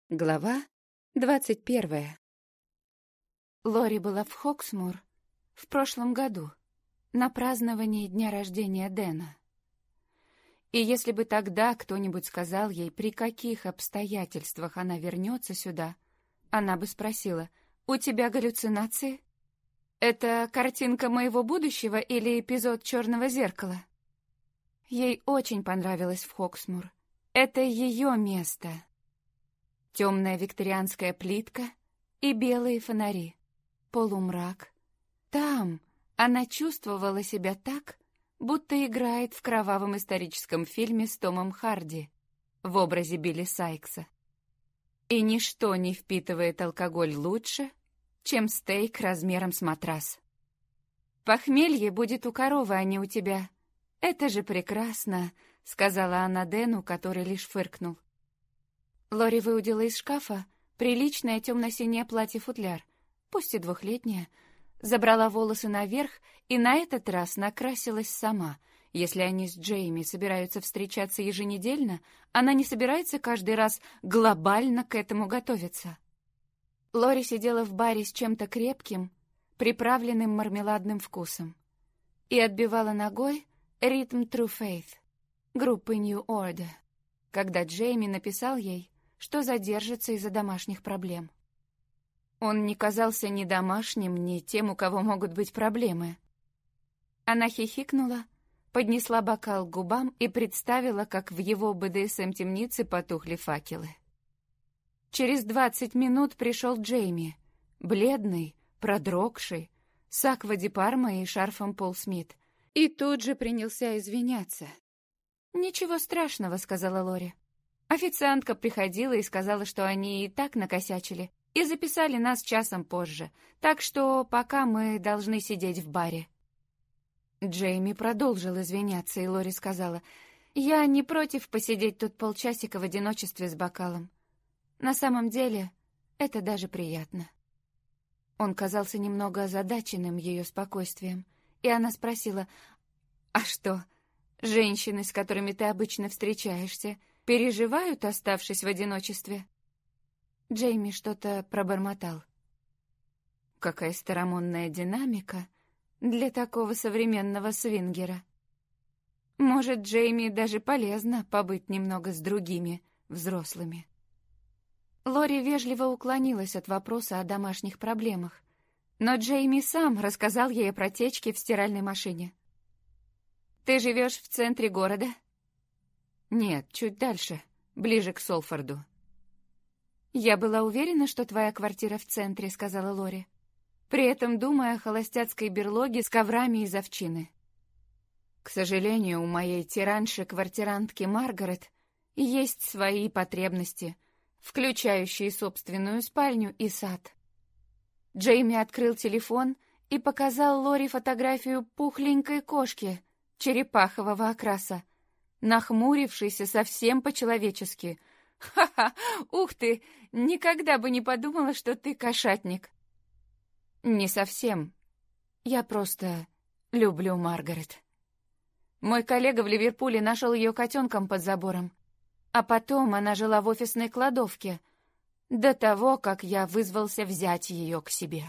Глава 21. Лори была в Хоксмур в прошлом году на праздновании дня рождения Дэна. И если бы тогда кто-нибудь сказал ей, при каких обстоятельствах она вернется сюда, она бы спросила: «У тебя галлюцинации? Это картинка моего будущего или эпизод «Черного зеркала»?» Ей очень понравилось в Хоксмур. Это ее место. Темная викторианская плитка и белые фонари. Полумрак. Там она чувствовала себя так, будто играет в кровавом историческом фильме с Томом Харди в образе Билли Сайкса. И ничто не впитывает алкоголь лучше, чем стейк размером с матрас. «Похмелье будет у коровы, а не у тебя. Это же прекрасно», — сказала она Дэну, который лишь фыркнул. Лори выудила из шкафа приличное темно-синее платье-футляр, пусть и двухлетнее, забрала волосы наверх и на этот раз накрасилась сама. Если они с Джейми собираются встречаться еженедельно, она не собирается каждый раз глобально к этому готовиться. Лори сидела в баре с чем-то крепким, приправленным мармеладным вкусом, и отбивала ногой ритм True Faith группы New Order, когда Джейми написал ей, что задержится из-за домашних проблем. Он не казался ни домашним, ни тем, у кого могут быть проблемы. Она хихикнула, поднесла бокал к губам и представила, как в его БДСМ-темнице потухли факелы. Через 20 минут пришел Джейми, бледный, продрогший, с Аква ди Парма и шарфом Пол Смит, и тут же принялся извиняться. «Ничего страшного», — сказала Лори. Официантка приходила и сказала, что они и так накосячили, и записали нас часом позже, так что пока мы должны сидеть в баре. Джейми продолжил извиняться, и Лори сказала: «Я не против посидеть тут полчасика в одиночестве с бокалом. На самом деле, это даже приятно». Он казался немного озадаченным ее спокойствием, и она спросила: «А что, женщины, с которыми ты обычно встречаешься, переживают, оставшись в одиночестве?» Джейми что-то пробормотал. Какая старомодная динамика для такого современного свингера. Может, Джейми даже полезно побыть немного с другими взрослыми. Лори вежливо уклонилась от вопроса о домашних проблемах, но Джейми сам рассказал ей о протечке в стиральной машине. «Ты живешь в центре города?» «Нет, чуть дальше, ближе к Солфорду». «Я была уверена, что твоя квартира в центре», — сказала Лори, при этом думая о холостяцкой берлоге с коврами из овчины. «К сожалению, у моей тиранши-квартирантки Маргарет есть свои потребности, включающие собственную спальню и сад». Джейми открыл телефон и показал Лори фотографию пухленькой кошки черепахового окраса, нахмурившийся совсем по-человечески. «Ха-ха! Ух ты! Никогда бы не подумала, что ты кошатник!» «Не совсем. Я просто люблю Маргарет. Мой коллега в Ливерпуле нашел ее котенком под забором, а потом она жила в офисной кладовке до того, как я вызвался взять ее к себе.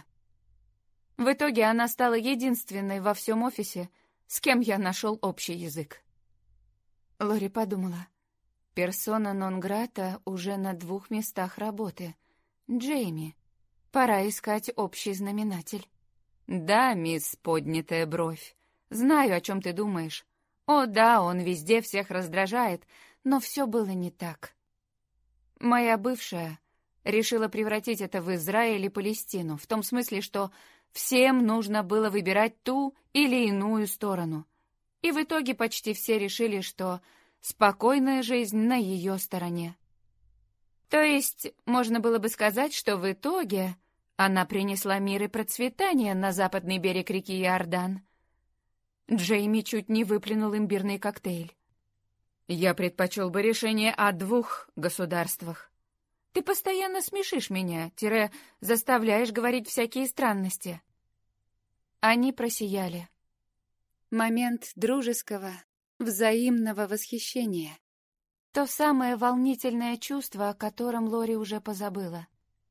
В итоге она стала единственной во всем офисе, с кем я нашел общий язык». Лори подумала: персона нон-грата уже на 2 местах работы. Джейми, пора искать общий знаменатель. «Да, мисс поднятая бровь, знаю, о чем ты думаешь. О да, он везде всех раздражает, но все было не так. Моя бывшая решила превратить это в Израиль и Палестину, в том смысле, что всем нужно было выбирать ту или иную сторону. И в итоге почти все решили, что спокойная жизнь на ее стороне. То есть, можно было бы сказать, что в итоге она принесла мир и процветание на западный берег реки Иордан». Джейми чуть не выплюнул имбирный коктейль. «Я предпочел бы решение о 2 государствах. Ты постоянно смешишь меня, заставляешь говорить всякие странности». Они просияли. Момент дружеского, взаимного восхищения. То самое волнительное чувство, о котором Лори уже позабыла.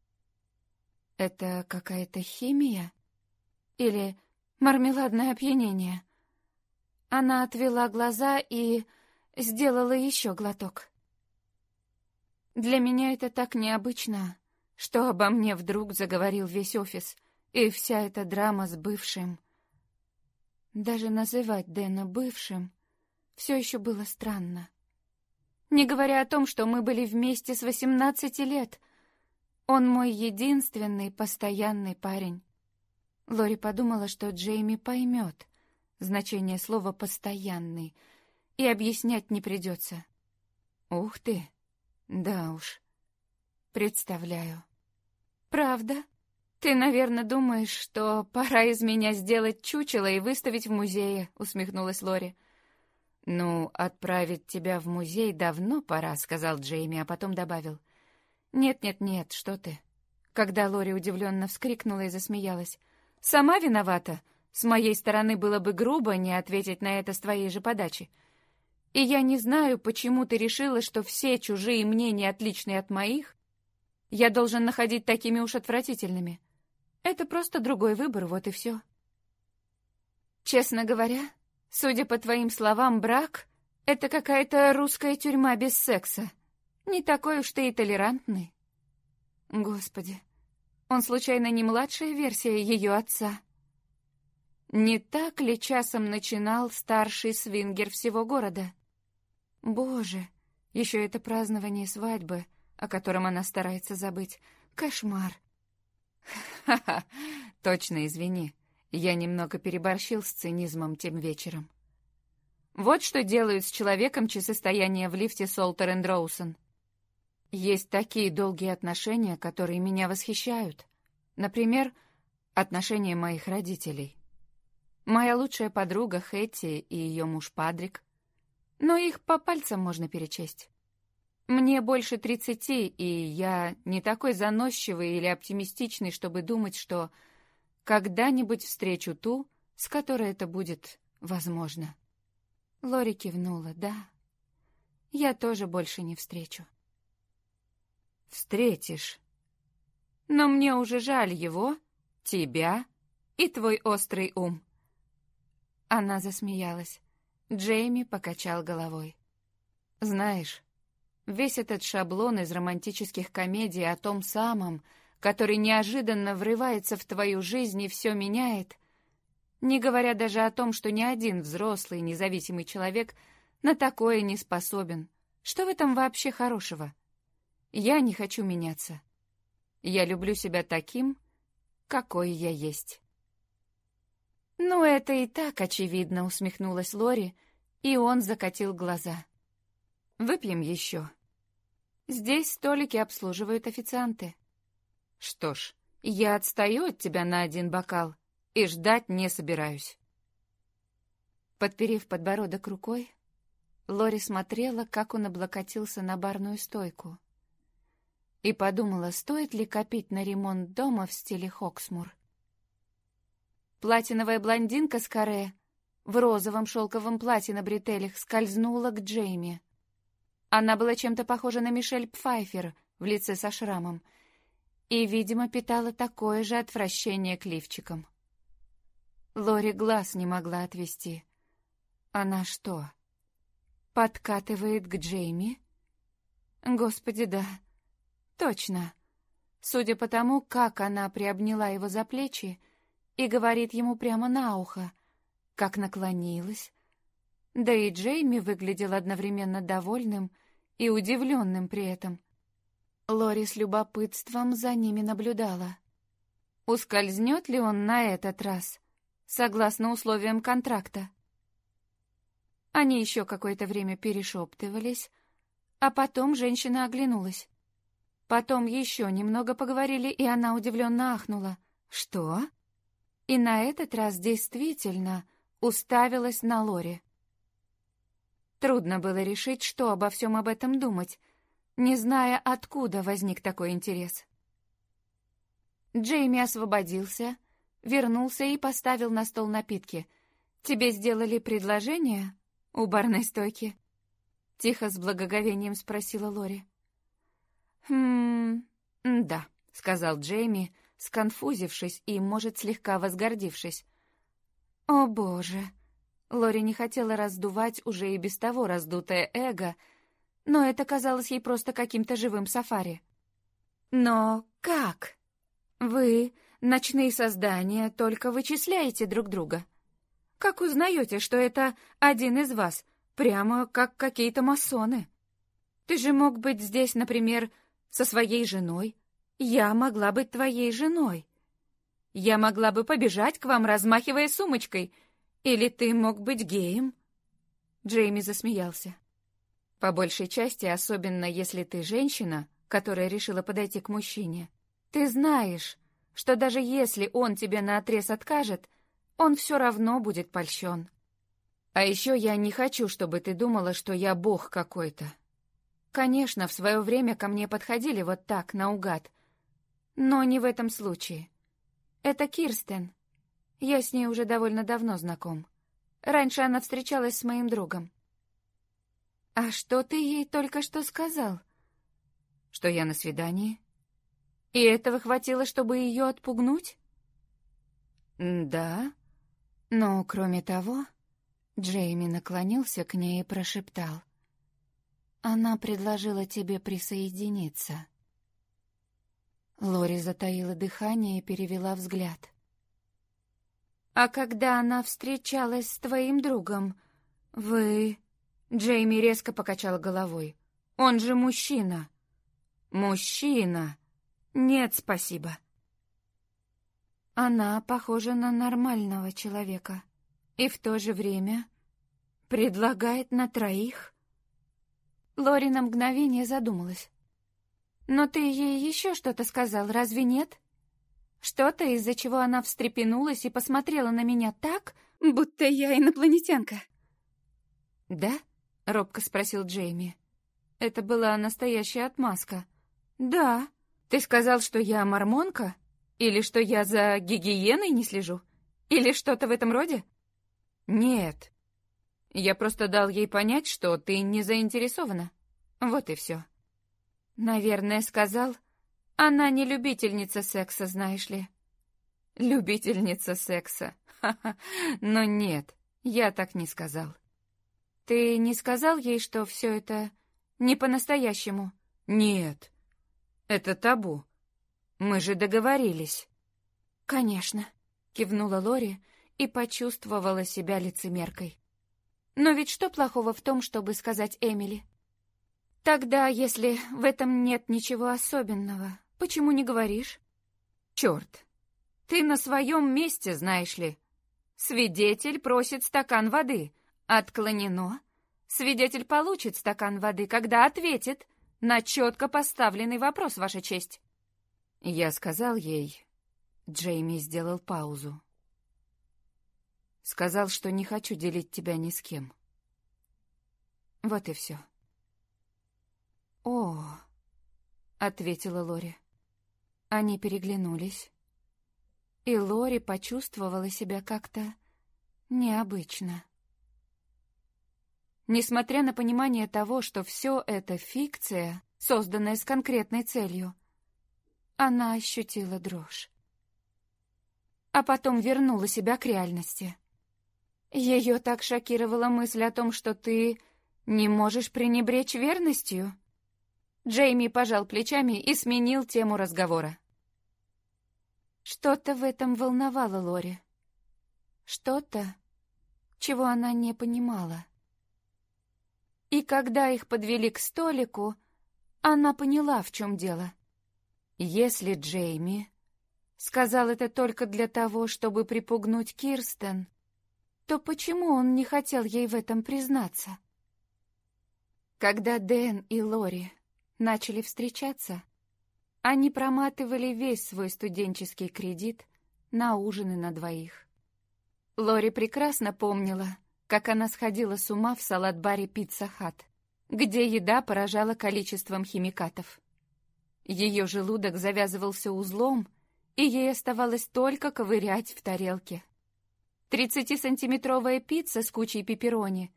Это какая-то химия? Или мармеладное опьянение? Она отвела глаза и сделала еще глоток. Для меня это так необычно, что обо мне вдруг заговорил весь офис, и вся эта драма с бывшим. Даже называть Дэна бывшим все еще было странно. Не говоря о том, что мы были вместе с 18 лет. Он мой единственный постоянный парень. Лори подумала, что Джейми поймет значение слова «постоянный», и объяснять не придется. Ух ты! Да уж. Представляю. Правда? Ты, наверное, думаешь, что пора из меня сделать чучело и выставить в музее, усмехнулась Лори. Ну, отправить тебя в музей давно пора, сказал Джейми, а потом добавил. Нет, что ты? Когда Лори удивленно вскрикнула и засмеялась. Сама виновата. С моей стороны было бы грубо не ответить на это с твоей же подачи. И я не знаю, почему ты решила, что все чужие мнения отличные от моих. Я должен находить такими уж отвратительными. Это просто другой выбор, вот и все. Честно говоря, судя по твоим словам, брак — это какая-то русская тюрьма без секса. Не такой уж ты и толерантный. Господи, он случайно не младшая версия ее отца? Не так ли часом начинал старший свингер всего города? Боже, еще это празднование свадьбы, о котором она старается забыть. Кошмар. Ха-ха, точно, извини. Я немного переборщил с цинизмом тем вечером. Вот что делают с человеком часы стояния в лифте Солтер энд Роусон. Есть такие долгие отношения, которые меня восхищают. Например, отношения моих родителей. Моя лучшая подруга Хэтти и ее муж Падрик. Но их по пальцам можно перечесть. Мне больше 30, и я не такой заносчивый или оптимистичный, чтобы думать, что когда-нибудь встречу ту, с которой это будет возможно. Лори кивнула. Да, я тоже больше не встречу. Встретишь. Но мне уже жаль его, тебя и твой острый ум. Она засмеялась. Джейми покачал головой. Знаешь, весь этот шаблон из романтических комедий о том самом, который неожиданно врывается в твою жизнь и все меняет, не говоря даже о том, что ни один взрослый независимый человек на такое не способен. Что в этом вообще хорошего? Я не хочу меняться. Я люблю себя таким, какой я есть. «Ну, это и так очевидно», — усмехнулась Лори, и он закатил глаза. «Выпьем еще. Здесь столики обслуживают официанты». «Что ж, я отстаю от тебя на 1 бокал и ждать не собираюсь». Подперев подбородок рукой, Лори смотрела, как он облокотился на барную стойку, и подумала, стоит ли копить на ремонт дома в стиле Хоксмур. Платиновая блондинка с каре в розовом шелковом платье на бретелях скользнула к Джейми. Она была чем-то похожа на Мишель Пфайфер в лице со шрамом и, видимо, питала такое же отвращение к лифчикам. Лори глаз не могла отвести. Она что, подкатывает к Джейми? Господи, да, точно. Судя по тому, как она приобняла его за плечи и говорит ему прямо на ухо, как наклонилась. Да и Джейми выглядел одновременно довольным и удивленным при этом. Лори с любопытством за ними наблюдала. Ускользнет ли он на этот раз, согласно условиям контракта? Они еще какое-то время перешептывались, а потом женщина оглянулась. Потом еще немного поговорили, и она удивленно ахнула. «Что?» И на этот раз действительно уставилась на Лори. Трудно было решить, что обо всем об этом думать, не зная, откуда возник такой интерес. Джейми освободился, вернулся и поставил на стол напитки. «Тебе сделали предложение у барной стойки?» — тихо с благоговением спросила Лори. Да», — сказал Джейми, сконфузившись и, может, слегка возгордившись. «О, боже!» Лори не хотела раздувать уже и без того раздутое эго, но это казалось ей просто каким-то живым сафари. «Но как? Вы, ночные создания, только вычисляете друг друга. Как узнаете, что это один из вас, прямо как какие-то масоны? Ты же мог быть здесь, например, со своей женой. Я могла быть твоей женой. Я могла бы побежать к вам, размахивая сумочкой. Или ты мог быть геем?» Джейми засмеялся. «По большей части, особенно если ты женщина, которая решила подойти к мужчине, ты знаешь, что даже если он тебе наотрез откажет, он все равно будет польщен. А еще я не хочу, чтобы ты думала, что я бог какой-то. Конечно, в свое время ко мне подходили вот так, наугад, но не в этом случае. Это Кирстен. Я с ней уже довольно давно знаком. Раньше она встречалась с моим другом». «А что ты ей только что сказал?» «Что я на свидании». «И этого хватило, чтобы ее отпугнуть?» «Да. Но, кроме того...» Джейми наклонился к ней и прошептал. «Она предложила тебе присоединиться». Лори затаила дыхание и перевела взгляд. «А когда она встречалась с твоим другом, вы...» Джейми резко покачал головой. «Он же мужчина». «Мужчина? Нет, спасибо». «Она похожа на нормального человека и в то же время предлагает на троих». Лори на мгновение задумалась. «Но ты ей еще что-то сказал, разве нет? Что-то, из-за чего она встрепенулась и посмотрела на меня так, будто я инопланетянка?» «Да?» — робко спросил Джейми. Это была настоящая отмазка. «Да. Ты сказал, что я мормонка? Или что я за гигиеной не слежу? Или что-то в этом роде?» «Нет. Я просто дал ей понять, что ты не заинтересована. Вот и все». «Наверное, сказал, она не любительница секса, знаешь ли». «Любительница секса? Ха-ха. Но нет, я так не сказал». «Ты не сказал ей, что все это не по-настоящему?» «Нет, это табу. Мы же договорились». «Конечно», — кивнула Лори и почувствовала себя лицемеркой. «Но ведь что плохого в том, чтобы сказать Эмили? Тогда, если в этом нет ничего особенного, почему не говоришь?» «Черт, ты на своем месте, знаешь ли. Свидетель просит стакан воды. Отклонено. Свидетель получит стакан воды, когда ответит на четко поставленный вопрос, Ваша честь». Я сказал ей... Джейми сделал паузу. Сказал, что не хочу делить тебя ни с кем. Вот и все. «О», — ответила Лори. Они переглянулись, и Лори почувствовала себя как-то необычно. Несмотря на понимание того, что все это фикция, созданная с конкретной целью, она ощутила дрожь. А потом вернула себя к реальности. Ее так шокировала мысль о том, что ты не можешь пренебречь верностью. Джейми пожал плечами и сменил тему разговора. Что-то в этом волновало Лори. Что-то, чего она не понимала. И когда их подвели к столику, она поняла, в чем дело. Если Джейми сказал это только для того, чтобы припугнуть Кирстен, то почему он не хотел ей в этом признаться? Когда Дэн и Лори начали встречаться, они проматывали весь свой студенческий кредит на ужины на двоих. Лори прекрасно помнила, как она сходила с ума в салат-баре Pizza Hut, где еда поражала количеством химикатов. Ее желудок завязывался узлом, и ей оставалось только ковырять в тарелке. 30-сантиметровая пицца с кучей пепперони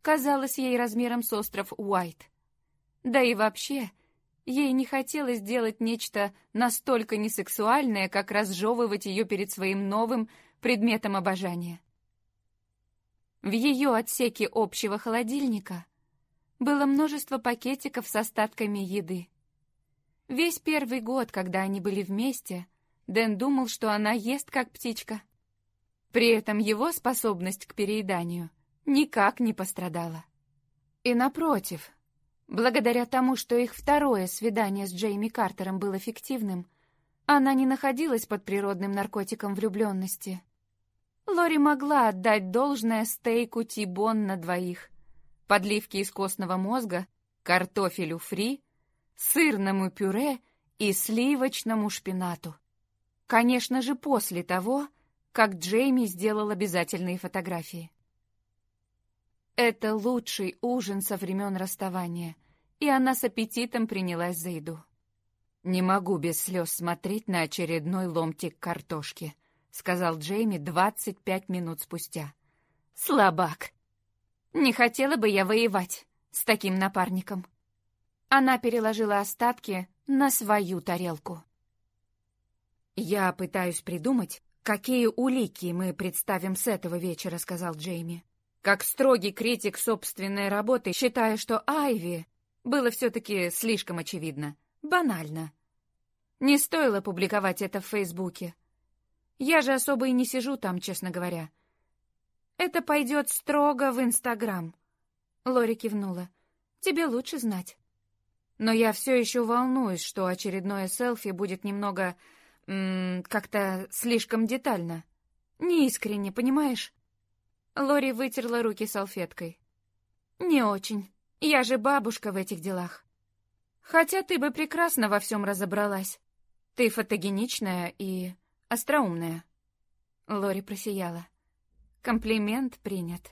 казалось ей размером с остров Уайт. Да и вообще, ей не хотелось делать нечто настолько несексуальное, как разжевывать ее перед своим новым предметом обожания. В ее отсеке общего холодильника было множество пакетиков с остатками еды. Весь первый год, когда они были вместе, Дэн думал, что она ест как птичка. При этом его способность к перееданию никак не пострадала. И напротив, благодаря тому, что их второе свидание с Джейми Картером было фиктивным, она не находилась под природным наркотиком влюбленности. Лори могла отдать должное стейку Ти-бон на двоих, подливке из костного мозга, картофелю фри, сырному пюре и сливочному шпинату. Конечно же, после того, как Джейми сделал обязательные фотографии. Это лучший ужин со времен расставания, и она с аппетитом принялась за еду. «Не могу без слез смотреть на очередной ломтик картошки», — сказал Джейми 25 минут спустя. «Слабак! Не хотела бы я воевать с таким напарником». Она переложила остатки на свою тарелку. «Я пытаюсь придумать, какие улики мы представим с этого вечера», — сказал Джейми. Как строгий критик собственной работы, считаю, что Айви было все-таки слишком очевидно, банально. Не стоило публиковать это в Фейсбуке. Я же особо и не сижу там, честно говоря. Это пойдет строго в Инстаграм. Лори кивнула. Тебе лучше знать. Но я все еще волнуюсь, что очередное селфи будет немного... как-то слишком детально. Неискренне, понимаешь? Лори вытерла руки салфеткой. Не очень. Я же бабушка в этих делах. Хотя ты бы прекрасно во всем разобралась. Ты фотогеничная и остроумная. Лори просияла. Комплимент принят.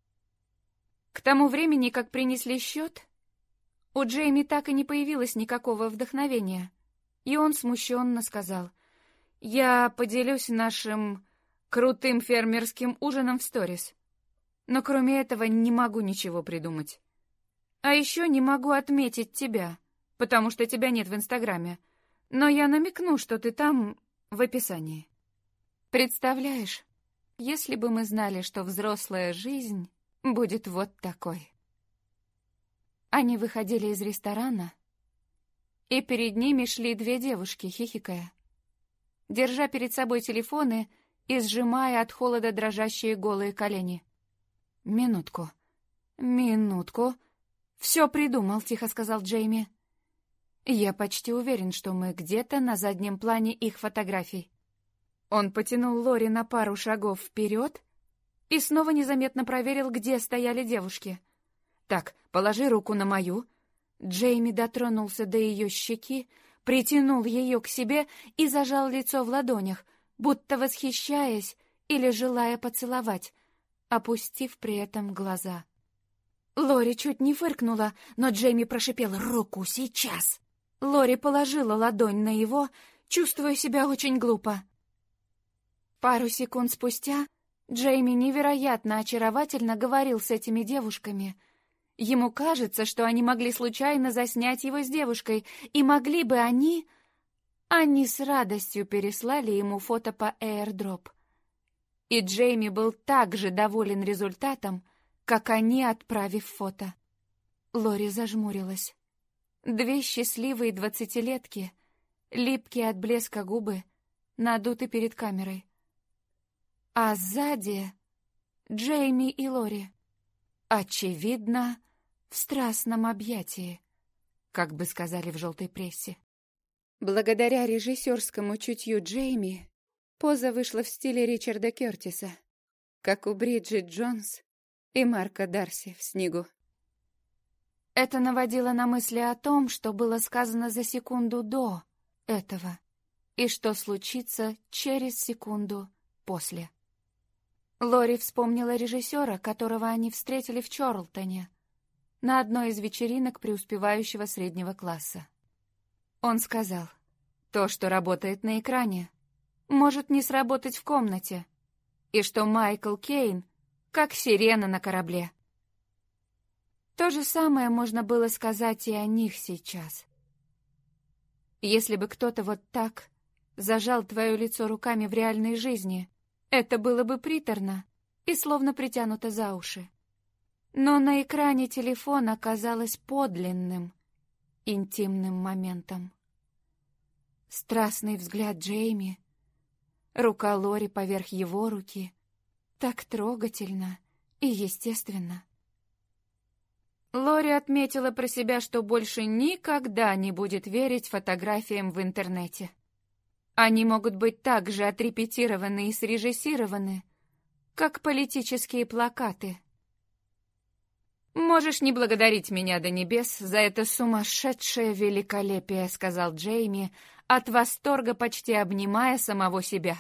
К тому времени, как принесли счет, у Джейми так и не появилось никакого вдохновения, и он смущенно сказал: «Я поделюсь нашим крутым фермерским ужином в сторис, но кроме этого не могу ничего придумать. А еще не могу отметить тебя, потому что тебя нет в Инстаграме, но я намекну, что ты там в описании. Представляешь, если бы мы знали, что взрослая жизнь будет вот такой». Они выходили из ресторана, и перед ними шли две девушки, хихикая, держа перед собой телефоны и сжимая от холода дрожащие голые колени. «Минутку, минутку. Все придумал», — тихо сказал Джейми. «Я почти уверен, что мы где-то на заднем плане их фотографий». Он потянул Лори на пару шагов вперед и снова незаметно проверил, где стояли девушки. «Так, положи руку на мою». Джейми дотронулся до ее щеки, притянул ее к себе и зажал лицо в ладонях, будто восхищаясь или желая поцеловать, опустив при этом глаза. Лори чуть не фыркнула, но Джейми прошипел: «Руку сейчас!». Лори положила ладонь на его, чувствуя себя очень глупо. Пару секунд спустя Джейми невероятно очаровательно говорил с этими девушками. Ему кажется, что они могли случайно заснять его с девушкой, и могли бы они... Они с радостью переслали ему фото по AirDrop. И Джейми был так же доволен результатом, как они, отправив фото. Лори зажмурилась. Две счастливые 20-летки, липкие от блеска губы, надуты перед камерой. А сзади Джейми и Лори. Очевидно, в страстном объятии, как бы сказали в желтой прессе. Благодаря режиссерскому чутью Джейми, поза вышла в стиле Ричарда Кертиса, как у Бриджит Джонс и Марка Дарси в «Снегу». Это наводило на мысли о том, что было сказано за секунду до этого и что случится через секунду после. Лори вспомнила режиссера, которого они встретили в Чорлтоне, на одной из вечеринок преуспевающего среднего класса. Он сказал: «То, что работает на экране, может не сработать в комнате, и что Майкл Кейн как сирена на корабле». То же самое можно было сказать и о них сейчас. Если бы кто-то вот так зажал твое лицо руками в реальной жизни, это было бы приторно и словно притянуто за уши. Но на экране телефона казалось подлинным, интимным моментом. Страстный взгляд Джейми, рука Лори поверх его руки, так трогательно и естественно. Лори отметила про себя, что больше никогда не будет верить фотографиям в интернете. Они могут быть так же отрепетированы и срежиссированы, как политические плакаты. «Можешь не благодарить меня до небес за это сумасшедшее великолепие», — сказал Джейми, от восторга почти обнимая самого себя.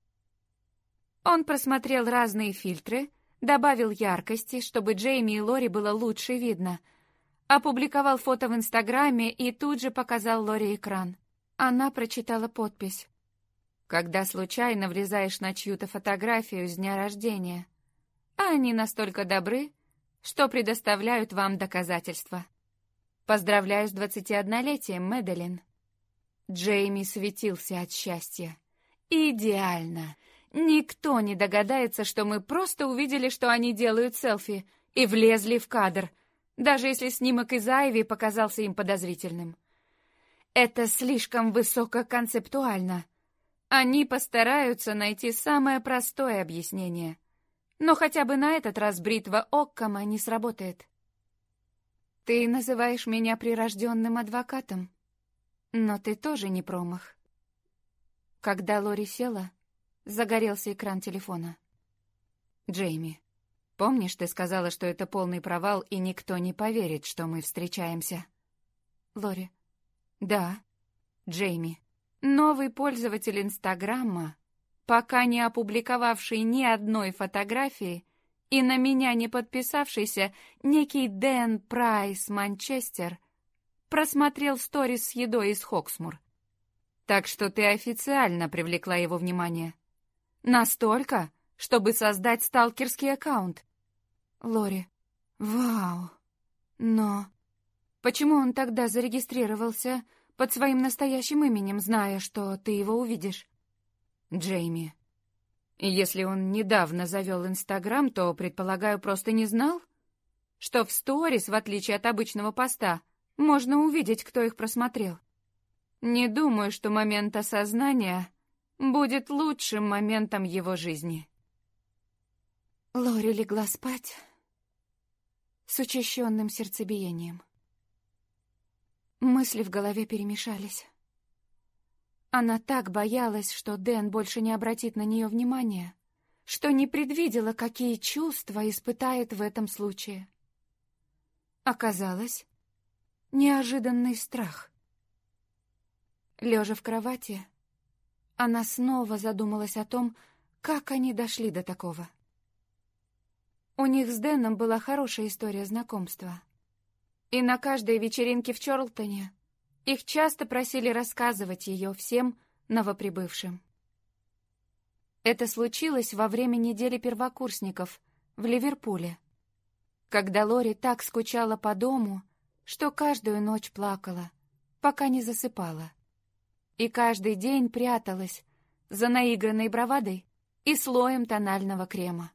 Он просмотрел разные фильтры, добавил яркости, чтобы Джейми и Лори было лучше видно, опубликовал фото в Инстаграме и тут же показал Лори экран. Она прочитала подпись. «Когда случайно влезаешь на чью-то фотографию с дня рождения, а они настолько добры, что предоставляют вам доказательства. Поздравляю с 21-летием, Мэдалин». Джейми светился от счастья. «Идеально! Никто не догадается, что мы просто увидели, что они делают селфи, и влезли в кадр, даже если снимок из Айви показался им подозрительным. Это слишком высококонцептуально. Они постараются найти самое простое объяснение. Но хотя бы на этот раз бритва Оккама не сработает. Ты называешь меня прирожденным адвокатом, но ты тоже не промах». Когда Лори села, загорелся экран телефона. «Джейми, помнишь, ты сказала, что это полный провал, и никто не поверит, что мы встречаемся?» Лори: «Да». Джейми: «Новый пользователь Инстаграма, пока не опубликовавший ни одной фотографии и на меня не подписавшийся, некий Дэн Прайс, Манчестер, просмотрел сторис с едой из Хоксмур. Так что ты официально привлекла его внимание. Настолько, чтобы создать сталкерский аккаунт». Лори: «Вау! Но почему он тогда зарегистрировался под своим настоящим именем, зная, что ты его увидишь?» Джейми: «Если он недавно завел Инстаграм, то, предполагаю, просто не знал, что в сторис, в отличие от обычного поста, можно увидеть, кто их просмотрел. Не думаю, что момент осознания будет лучшим моментом его жизни». Лори легла спать с учащенным сердцебиением. Мысли в голове перемешались. Она так боялась, что Дэн больше не обратит на нее внимания, что не предвидела, какие чувства испытает в этом случае. Оказалось, неожиданный страх. Лежа в кровати, она снова задумалась о том, как они дошли до такого. У них с Дэном была хорошая история знакомства. И на каждой вечеринке в Чорлтоне их часто просили рассказывать ее всем новоприбывшим. Это случилось во время недели первокурсников в Ливерпуле, когда Лори так скучала по дому, что каждую ночь плакала, пока не засыпала. И каждый день пряталась за наигранной бравадой и слоем тонального крема.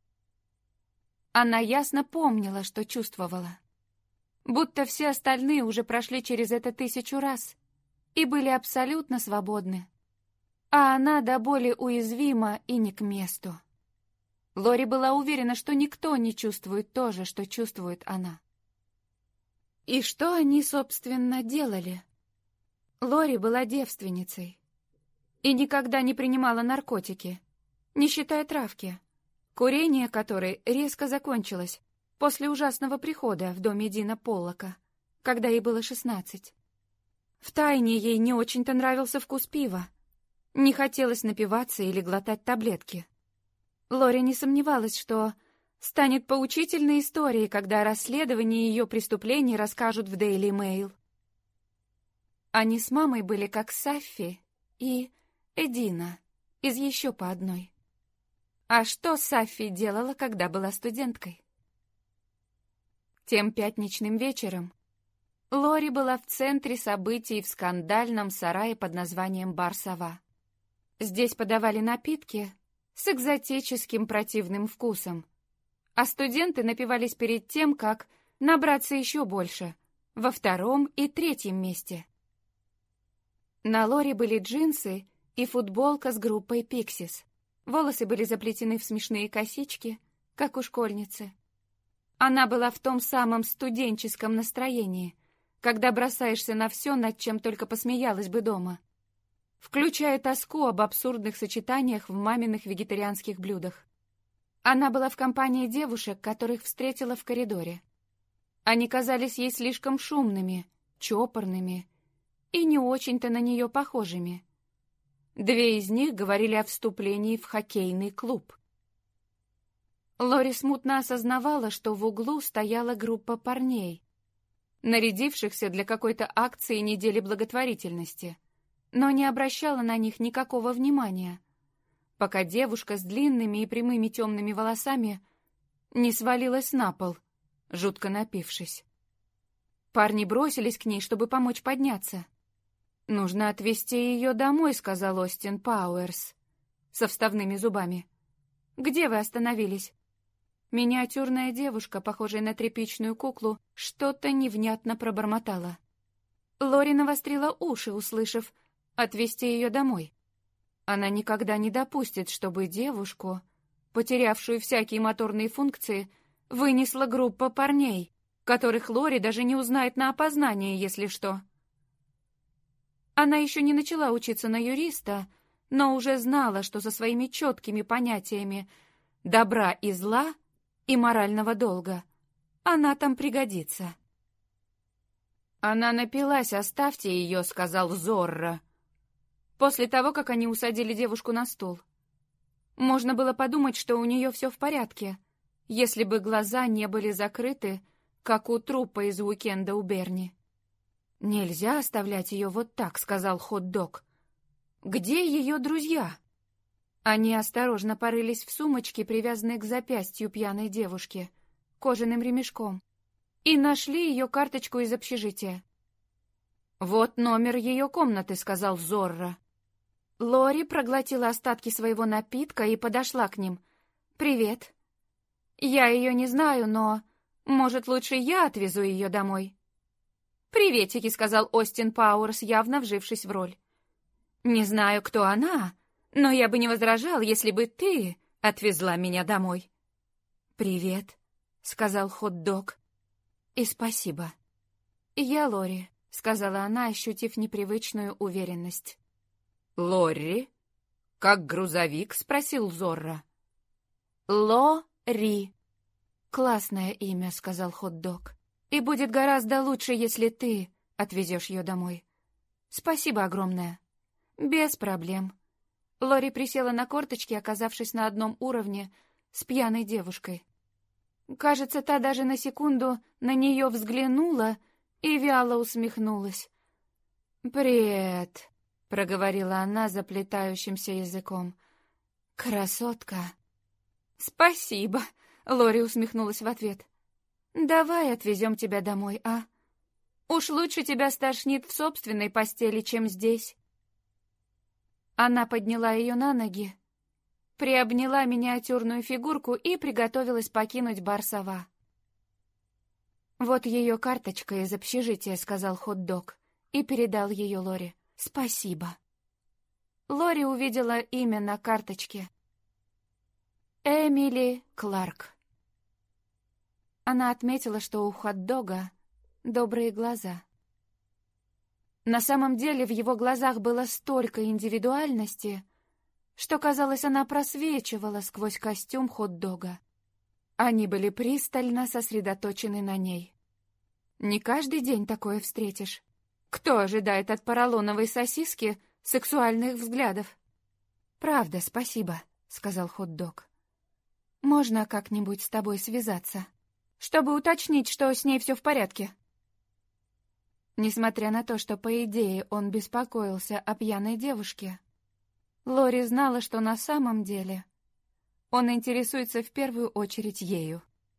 Она ясно помнила, что чувствовала. Будто все остальные уже прошли через это 1000 раз и были абсолютно свободны. А она до боли уязвима и не к месту. Лори была уверена, что никто не чувствует то же, что чувствует она. И что они, собственно, делали? Лори была девственницей и никогда не принимала наркотики, не считая травки, курение которой резко закончилось после ужасного прихода в доме Дина Поллока, когда ей было 16. Втайне ей не очень-то нравился вкус пива. Не хотелось напиваться или глотать таблетки. Лори не сомневалась, что станет поучительной историей, когда о расследовании ее преступлений расскажут в Daily Mail. Они с мамой были как Саффи и Эдина из «Еще по одной». А что Саффи делала, когда была студенткой? Тем пятничным вечером Лори была в центре событий в скандальном сарае под названием «Бар Сова». Здесь подавали напитки с экзотическим противным вкусом, а студенты напивались перед тем, как набраться еще больше, во втором и третьем месте. На Лори были джинсы и футболка с группой Pixies. Волосы были заплетены в смешные косички, как у школьницы. Она была в том самом студенческом настроении, когда бросаешься на все, над чем только посмеялась бы дома, включая тоску об абсурдных сочетаниях в маминых вегетарианских блюдах. Она была в компании девушек, которых встретила в коридоре. Они казались ей слишком шумными, чопорными и не очень-то на нее похожими. Две из них говорили о вступлении в хоккейный клуб. Лори смутно осознавала, что в углу стояла группа парней, нарядившихся для какой-то акции недели благотворительности, но не обращала на них никакого внимания, пока девушка с длинными и прямыми темными волосами не свалилась на пол, жутко напившись. Парни бросились к ней, чтобы помочь подняться. «Нужно отвезти ее домой», — сказал Остин Пауэрс со вставными зубами. «Где вы остановились?» Миниатюрная девушка, похожая на тряпичную куклу, что-то невнятно пробормотала. Лори навострила уши, услышав «отвезти ее домой». Она никогда не допустит, чтобы девушку, потерявшую всякие моторные функции, вынесла группа парней, которых Лори даже не узнает на опознание, если что. Она еще не начала учиться на юриста, но уже знала, что со своими четкими понятиями добра и зла и морального долга она там пригодится. «Она напилась, оставьте ее», — сказал Зорро, после того, как они усадили девушку на стул. Можно было подумать, что у нее все в порядке, если бы глаза не были закрыты, как у трупа из «Уикенда у Берни». «Нельзя оставлять ее вот так», — сказал хот-дог. «Где ее друзья?» Они осторожно порылись в сумочке, привязанной к запястью пьяной девушки, кожаным ремешком, и нашли ее карточку из общежития. «Вот номер ее комнаты», — сказал Зорро. Лори проглотила остатки своего напитка и подошла к ним. «Привет. Я ее не знаю, но, может, лучше я отвезу ее домой?» «Приветики», — сказал Остин Пауэрс, явно вжившись в роль. «Не знаю, кто она, но я бы не возражал, если бы ты отвезла меня домой». «Привет», — сказал хот-дог. «И спасибо». «Я Лори», — сказала она, ощутив непривычную уверенность. «Лорри? Как грузовик?» — спросил Зорро. «Ло-ри». «Классное имя», — сказал хот-дог. «И будет гораздо лучше, если ты отвезешь ее домой. Спасибо огромное». «Без проблем». Лори присела на корточки, оказавшись на одном уровне с пьяной девушкой. Кажется, та даже на секунду на нее взглянула и вяло усмехнулась. «Привет», — проговорила она заплетающимся языком. «Красотка». «Спасибо», — Лори усмехнулась в ответ. «Давай отвезем тебя домой, а? Уж лучше тебя стошнит в собственной постели, чем здесь». Она подняла ее на ноги, приобняла миниатюрную фигурку и приготовилась покинуть бар Сова. «Вот ее карточка из общежития», — сказал хот-дог и передал ее Лори. «Спасибо». Лори увидела имя на карточке. Эмили Кларк. Она отметила, что у хот-дога добрые глаза. На самом деле в его глазах было столько индивидуальности, что, казалось, она просвечивала сквозь костюм хот-дога. Они были пристально сосредоточены на ней. Не каждый день такое встретишь. Кто ожидает от поролоновой сосиски сексуальных взглядов? «Правда, спасибо», — сказал хот-дог. «Можно как-нибудь с тобой связаться, чтобы уточнить, что с ней все в порядке?» Несмотря на то, что, по идее, он беспокоился о пьяной девушке, Лори знала, что на самом деле он интересуется в первую очередь ею.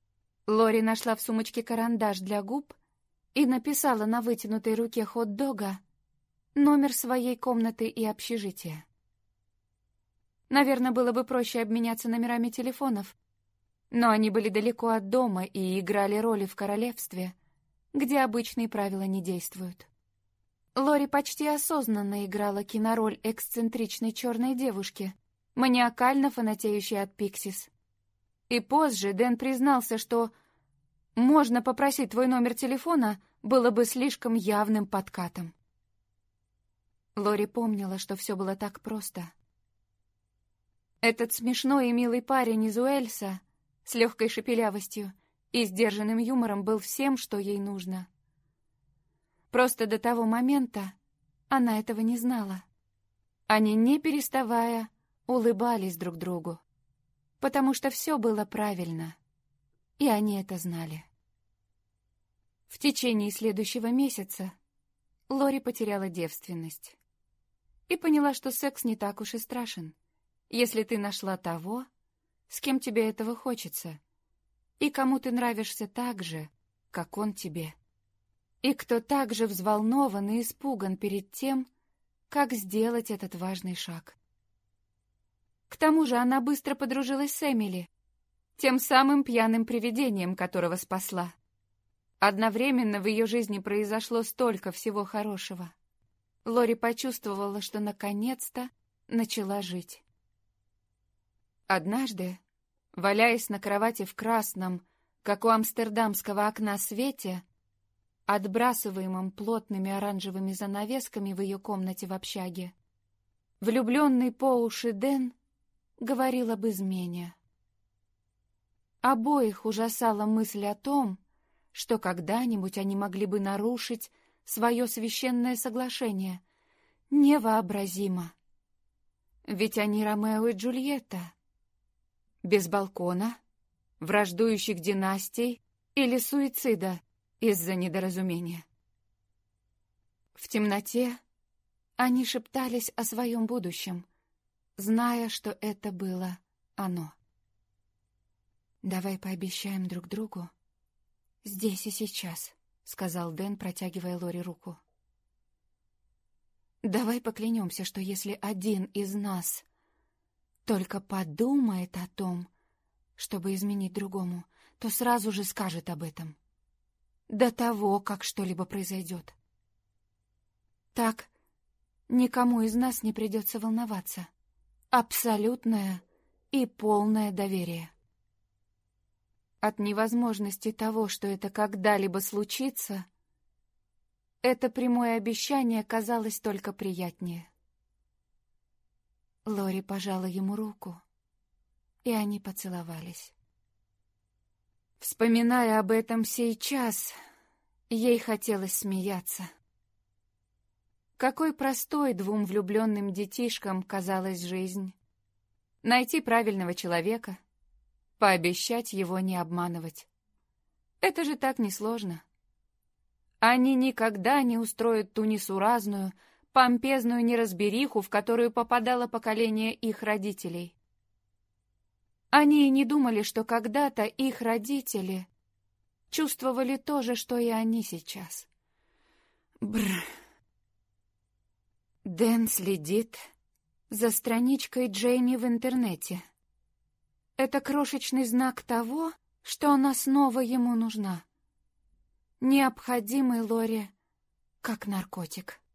Лори нашла в сумочке карандаш для губ и написала на вытянутой руке хот-дога номер своей комнаты и общежития. Наверное, было бы проще обменяться номерами телефонов, но они были далеко от дома и играли роли в королевстве, где обычные правила не действуют. Лори почти осознанно играла кинороль эксцентричной черной девушки, маниакально фанатеющей от Пиксис. И позже Дэн признался, что «можно попросить твой номер телефона» было бы слишком явным подкатом. Лори помнила, что все было так просто. Этот смешной и милый парень из Уэльса с легкой шепелявостью и сдержанным юмором был всем, что ей нужно. Просто до того момента она этого не знала. Они, не переставая, улыбались друг другу, потому что все было правильно, и они это знали. В течение следующего месяца Лори потеряла девственность и поняла, что секс не так уж и страшен, если ты нашла того, с кем тебе этого хочется, и кому ты нравишься так же, как он тебе, и кто так же взволнован и испуган перед тем, как сделать этот важный шаг. К тому же она быстро подружилась с Эмили, тем самым пьяным привидением, которого спасла. Одновременно в ее жизни произошло столько всего хорошего. Лори почувствовала, что наконец-то начала жить. Однажды, валяясь на кровати в красном, как у амстердамского окна, свете, отбрасываемом плотными оранжевыми занавесками в ее комнате в общаге, влюбленный по уши Дэн говорил об измене. Обоих ужасала мысль о том, что когда-нибудь они могли бы нарушить свое священное соглашение. Невообразимо. Ведь они Ромео и Джульетта. Без балкона, враждующих династий или суицида из-за недоразумения. В темноте они шептались о своем будущем, зная, что это было оно. «Давай пообещаем друг другу здесь и сейчас», — сказал Дэн, протягивая Лори руку. «Давай поклянемся, что если один из нас только подумает о том, чтобы изменить другому, то сразу же скажет об этом, до того, как что-либо произойдет. Так никому из нас не придется волноваться. Абсолютное и полное доверие. От невозможности того, что это когда-либо случится, это прямое обещание казалось только приятнее. Лори пожала ему руку, и они поцеловались. Вспоминая об этом сейчас, ей хотелось смеяться. Какой простой двум влюбленным детишкам казалась жизнь. Найти правильного человека, пообещать его не обманывать. Это же так несложно. Они никогда не устроят ту несуразную, помпезную неразбериху, в которую попадало поколение их родителей. Они и не думали, что когда-то их родители чувствовали то же, что и они сейчас. Бррр. Дэн следит за страничкой Джейми в интернете. Это крошечный знак того, что она снова ему нужна. Необходимый Лори как наркотик.